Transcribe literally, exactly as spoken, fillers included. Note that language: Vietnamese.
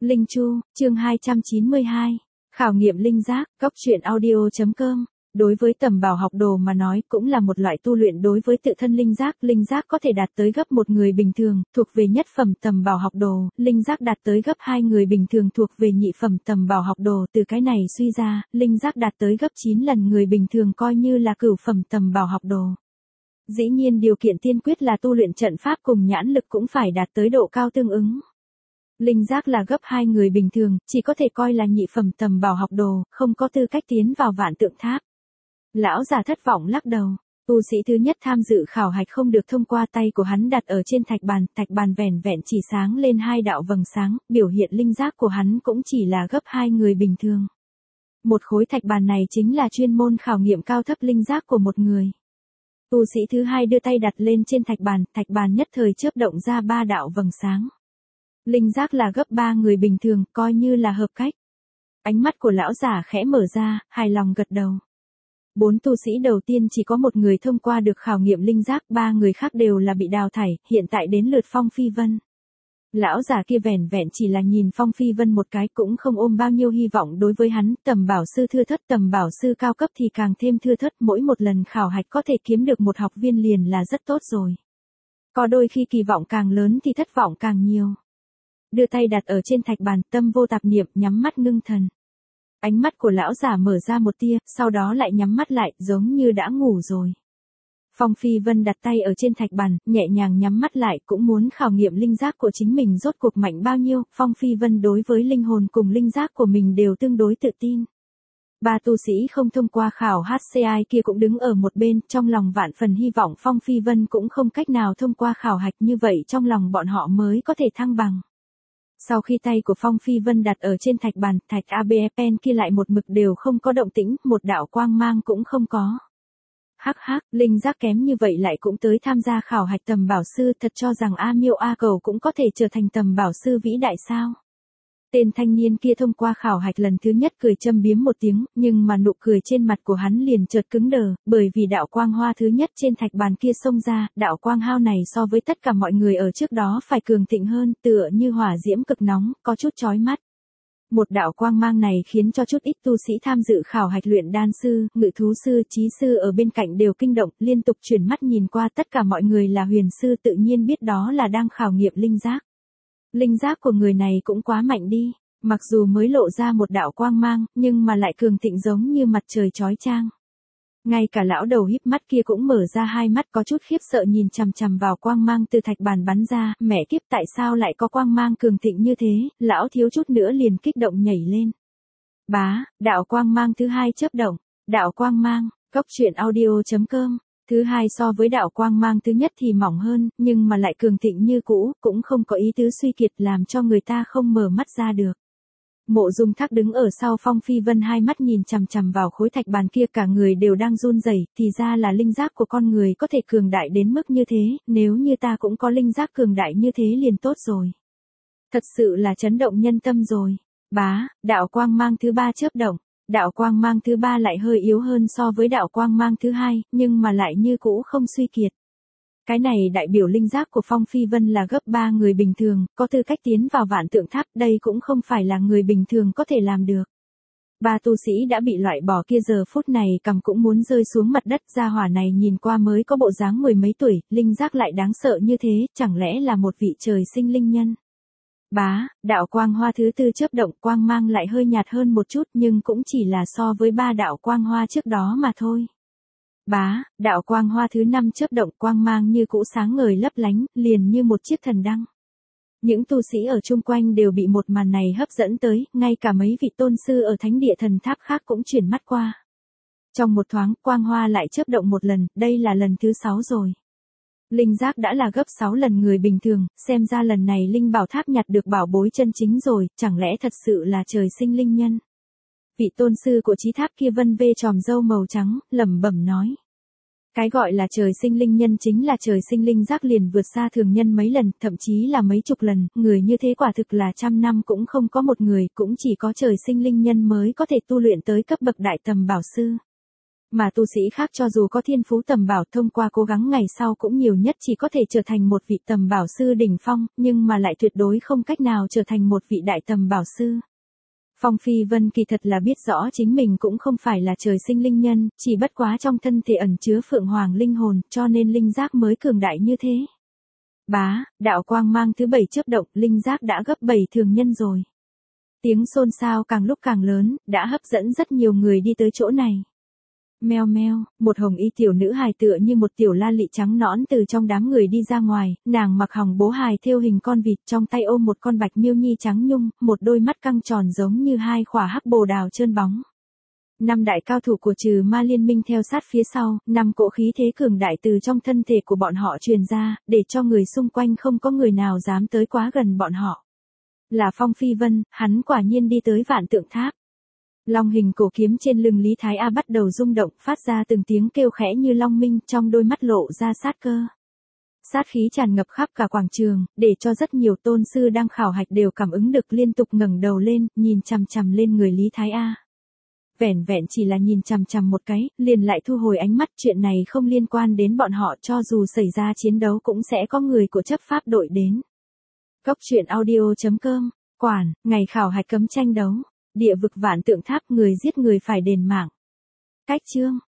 Linh Chu, chương hai trăm chín mươi hai. Khảo nghiệm linh giác, góc truyện audio.com. Đối với tầm bảo học đồ mà nói cũng là một loại tu luyện đối với tự thân linh giác. Linh giác có thể đạt tới gấp một người bình thường, thuộc về nhất phẩm tầm bảo học đồ. Linh giác đạt tới gấp hai người bình thường thuộc về nhị phẩm tầm bảo học đồ. Từ cái này suy ra, linh giác đạt tới gấp chín lần người bình thường coi như là cửu phẩm tầm bảo học đồ. Dĩ nhiên điều kiện tiên quyết là tu luyện trận pháp cùng nhãn lực cũng phải đạt tới độ cao tương ứng. Linh giác là gấp hai người bình thường, chỉ có thể coi là nhị phẩm tầm bảo học đồ, không có tư cách tiến vào vạn tượng tháp. Lão già thất vọng lắc đầu. Tu sĩ thứ nhất tham dự khảo hạch không được thông qua, tay của hắn đặt ở trên thạch bàn, thạch bàn vẻn vẹn chỉ sáng lên hai đạo vầng sáng, biểu hiện linh giác của hắn cũng chỉ là gấp hai người bình thường. Một khối thạch bàn này chính là chuyên môn khảo nghiệm cao thấp linh giác của một người. Tu sĩ thứ hai đưa tay đặt lên trên thạch bàn, thạch bàn nhất thời chớp động ra ba đạo vầng sáng. Linh giác là gấp ba người bình thường, coi như là hợp cách. Ánh mắt của lão giả khẽ mở ra, hài lòng gật đầu. Bốn tu sĩ đầu tiên chỉ có một người thông qua được khảo nghiệm linh giác, ba người khác đều là bị đào thải, hiện tại đến lượt Phong Phi Vân. Lão giả kia vẻn vẹn chỉ là nhìn Phong Phi Vân một cái, cũng không ôm bao nhiêu hy vọng đối với hắn. Tầm bảo sư thưa thớt, tầm bảo sư cao cấp thì càng thêm thưa thớt, mỗi một lần khảo hạch có thể kiếm được một học viên liền là rất tốt rồi. Có đôi khi kỳ vọng càng lớn thì thất vọng càng nhiều. Đưa tay đặt ở trên thạch bàn, tâm vô tạp niệm, nhắm mắt ngưng thần. Ánh mắt của lão giả mở ra một tia, sau đó lại nhắm mắt lại, giống như đã ngủ rồi. Phong Phi Vân đặt tay ở trên thạch bàn, nhẹ nhàng nhắm mắt lại, cũng muốn khảo nghiệm linh giác của chính mình rốt cuộc mạnh bao nhiêu. Phong Phi Vân đối với linh hồn cùng linh giác của mình đều tương đối tự tin. Ba tu sĩ không thông qua khảo hát xê i kia cũng đứng ở một bên, trong lòng vạn phần hy vọng Phong Phi Vân cũng không cách nào thông qua khảo hạch, như vậy trong lòng bọn họ mới có thể thăng bằng. Sau khi tay của Phong Phi Vân đặt ở trên thạch bàn, thạch a bê pen kia lại một mực đều không có động tĩnh, một đạo quang mang cũng không có. Hắc hắc, linh giác kém như vậy lại cũng tới tham gia khảo hạch tầm bảo sư, thật cho rằng A Miêu A Cầu cũng có thể trở thành tầm bảo sư vĩ đại sao? Tên thanh niên kia thông qua khảo hạch lần thứ nhất cười châm biếm một tiếng, nhưng mà nụ cười trên mặt của hắn liền chợt cứng đờ, bởi vì đạo quang hoa thứ nhất trên thạch bàn kia xông ra, đạo quang hao này so với tất cả mọi người ở trước đó phải cường thịnh hơn, tựa như hỏa diễm cực nóng, có chút chói mắt. Một đạo quang mang này khiến cho chút ít tu sĩ tham dự khảo hạch luyện đan sư, ngự thú sư, chí sư ở bên cạnh đều kinh động, liên tục chuyển mắt nhìn qua, tất cả mọi người là huyền sư tự nhiên biết đó là đang khảo nghiệm linh giác. Linh giác của người này cũng quá mạnh đi, mặc dù mới lộ ra một đạo quang mang, nhưng mà lại cường thịnh giống như mặt trời chói chang. Ngay cả lão đầu híp mắt kia cũng mở ra hai mắt có chút khiếp sợ nhìn chằm chằm vào quang mang từ thạch bàn bắn ra, mẹ kiếp tại sao lại có quang mang cường thịnh như thế, lão thiếu chút nữa liền kích động nhảy lên. Bá, đạo quang mang thứ hai chớp động, đạo quang mang, góc truyện audio.com. Thứ hai so với đạo quang mang thứ nhất thì mỏng hơn, nhưng mà lại cường thịnh như cũ, cũng không có ý tứ suy kiệt làm cho người ta không mở mắt ra được. Mộ Dung Thác đứng ở sau Phong Phi Vân, hai mắt nhìn chằm chằm vào khối thạch bàn kia, cả người đều đang run rẩy, thì ra là linh giác của con người có thể cường đại đến mức như thế, nếu như ta cũng có linh giác cường đại như thế liền tốt rồi. Thật sự là chấn động nhân tâm rồi. Bá, đạo quang mang thứ ba chớp động. Đạo quang mang thứ ba lại hơi yếu hơn so với đạo quang mang thứ hai, nhưng mà lại như cũ không suy kiệt. Cái này đại biểu linh giác của Phong Phi Vân là gấp ba người bình thường, có tư cách tiến vào vạn tượng tháp, đây cũng không phải là người bình thường có thể làm được. Ba tu sĩ đã bị loại bỏ kia giờ phút này cằm cũng muốn rơi xuống mặt đất, gia hỏa này nhìn qua mới có bộ dáng mười mấy tuổi, linh giác lại đáng sợ như thế, chẳng lẽ là một vị trời sinh linh nhân. Bá, đạo quang hoa thứ tư chớp động, quang mang lại hơi nhạt hơn một chút nhưng cũng chỉ là so với ba đạo quang hoa trước đó mà thôi. Bá, đạo quang hoa thứ năm chớp động, quang mang như cũ sáng ngời lấp lánh, liền như một chiếc thần đăng. Những tu sĩ ở chung quanh đều bị một màn này hấp dẫn tới, ngay cả mấy vị tôn sư ở thánh địa thần tháp khác cũng chuyển mắt qua. Trong một thoáng, quang hoa lại chớp động một lần, đây là lần thứ sáu rồi. Linh giác đã là gấp sáu lần người bình thường, xem ra lần này linh bảo tháp nhặt được bảo bối chân chính rồi, chẳng lẽ thật sự là trời sinh linh nhân. Vị tôn sư của chí tháp kia vân vê tròm râu màu trắng, lẩm bẩm nói. Cái gọi là trời sinh linh nhân chính là trời sinh linh giác liền vượt xa thường nhân mấy lần, thậm chí là mấy chục lần, người như thế quả thực là trăm năm cũng không có một người, cũng chỉ có trời sinh linh nhân mới có thể tu luyện tới cấp bậc đại tầm bảo sư. Mà tu sĩ khác cho dù có thiên phú tầm bảo thông qua cố gắng ngày sau cũng nhiều nhất chỉ có thể trở thành một vị tầm bảo sư đỉnh phong, nhưng mà lại tuyệt đối không cách nào trở thành một vị đại tầm bảo sư. Phong Phi Vân kỳ thật là biết rõ chính mình cũng không phải là trời sinh linh nhân, chỉ bất quá trong thân thể ẩn chứa phượng hoàng linh hồn, cho nên linh giác mới cường đại như thế. Bá, đạo quang mang thứ bảy chớp động, linh giác đã gấp bảy thường nhân rồi. Tiếng xôn xao càng lúc càng lớn, đã hấp dẫn rất nhiều người đi tới chỗ này. Meo meo, một hồng y tiểu nữ hài tựa như một tiểu la lị trắng nõn từ trong đám người đi ra ngoài, nàng mặc hồng bố hài thêu hình con vịt, trong tay ôm một con bạch miêu nhi trắng nhung, một đôi mắt căng tròn giống như hai khỏa hắc bồ đào trơn bóng. Năm đại cao thủ của trừ ma liên minh theo sát phía sau, năm cỗ khí thế cường đại từ trong thân thể của bọn họ truyền ra, để cho người xung quanh không có người nào dám tới quá gần bọn họ. Là Phong Phi Vân, hắn quả nhiên đi tới Vạn Tượng Tháp. Long hình cổ kiếm trên lưng Lý Thái A bắt đầu rung động, phát ra từng tiếng kêu khẽ như long minh, trong đôi mắt lộ ra sát cơ. Sát khí tràn ngập khắp cả quảng trường, để cho rất nhiều tôn sư đang khảo hạch đều cảm ứng được, liên tục ngẩng đầu lên, nhìn chằm chằm lên người Lý Thái A. Vẻn vẹn chỉ là nhìn chằm chằm một cái, liền lại thu hồi ánh mắt, chuyện này không liên quan đến bọn họ, cho dù xảy ra chiến đấu cũng sẽ có người của chấp pháp đội đến. Cốc truyện audio chấm com, quản, ngày khảo hạch cấm tranh đấu. Địa vực Vạn Tượng Tháp, người giết người phải đền mạng. Cách chương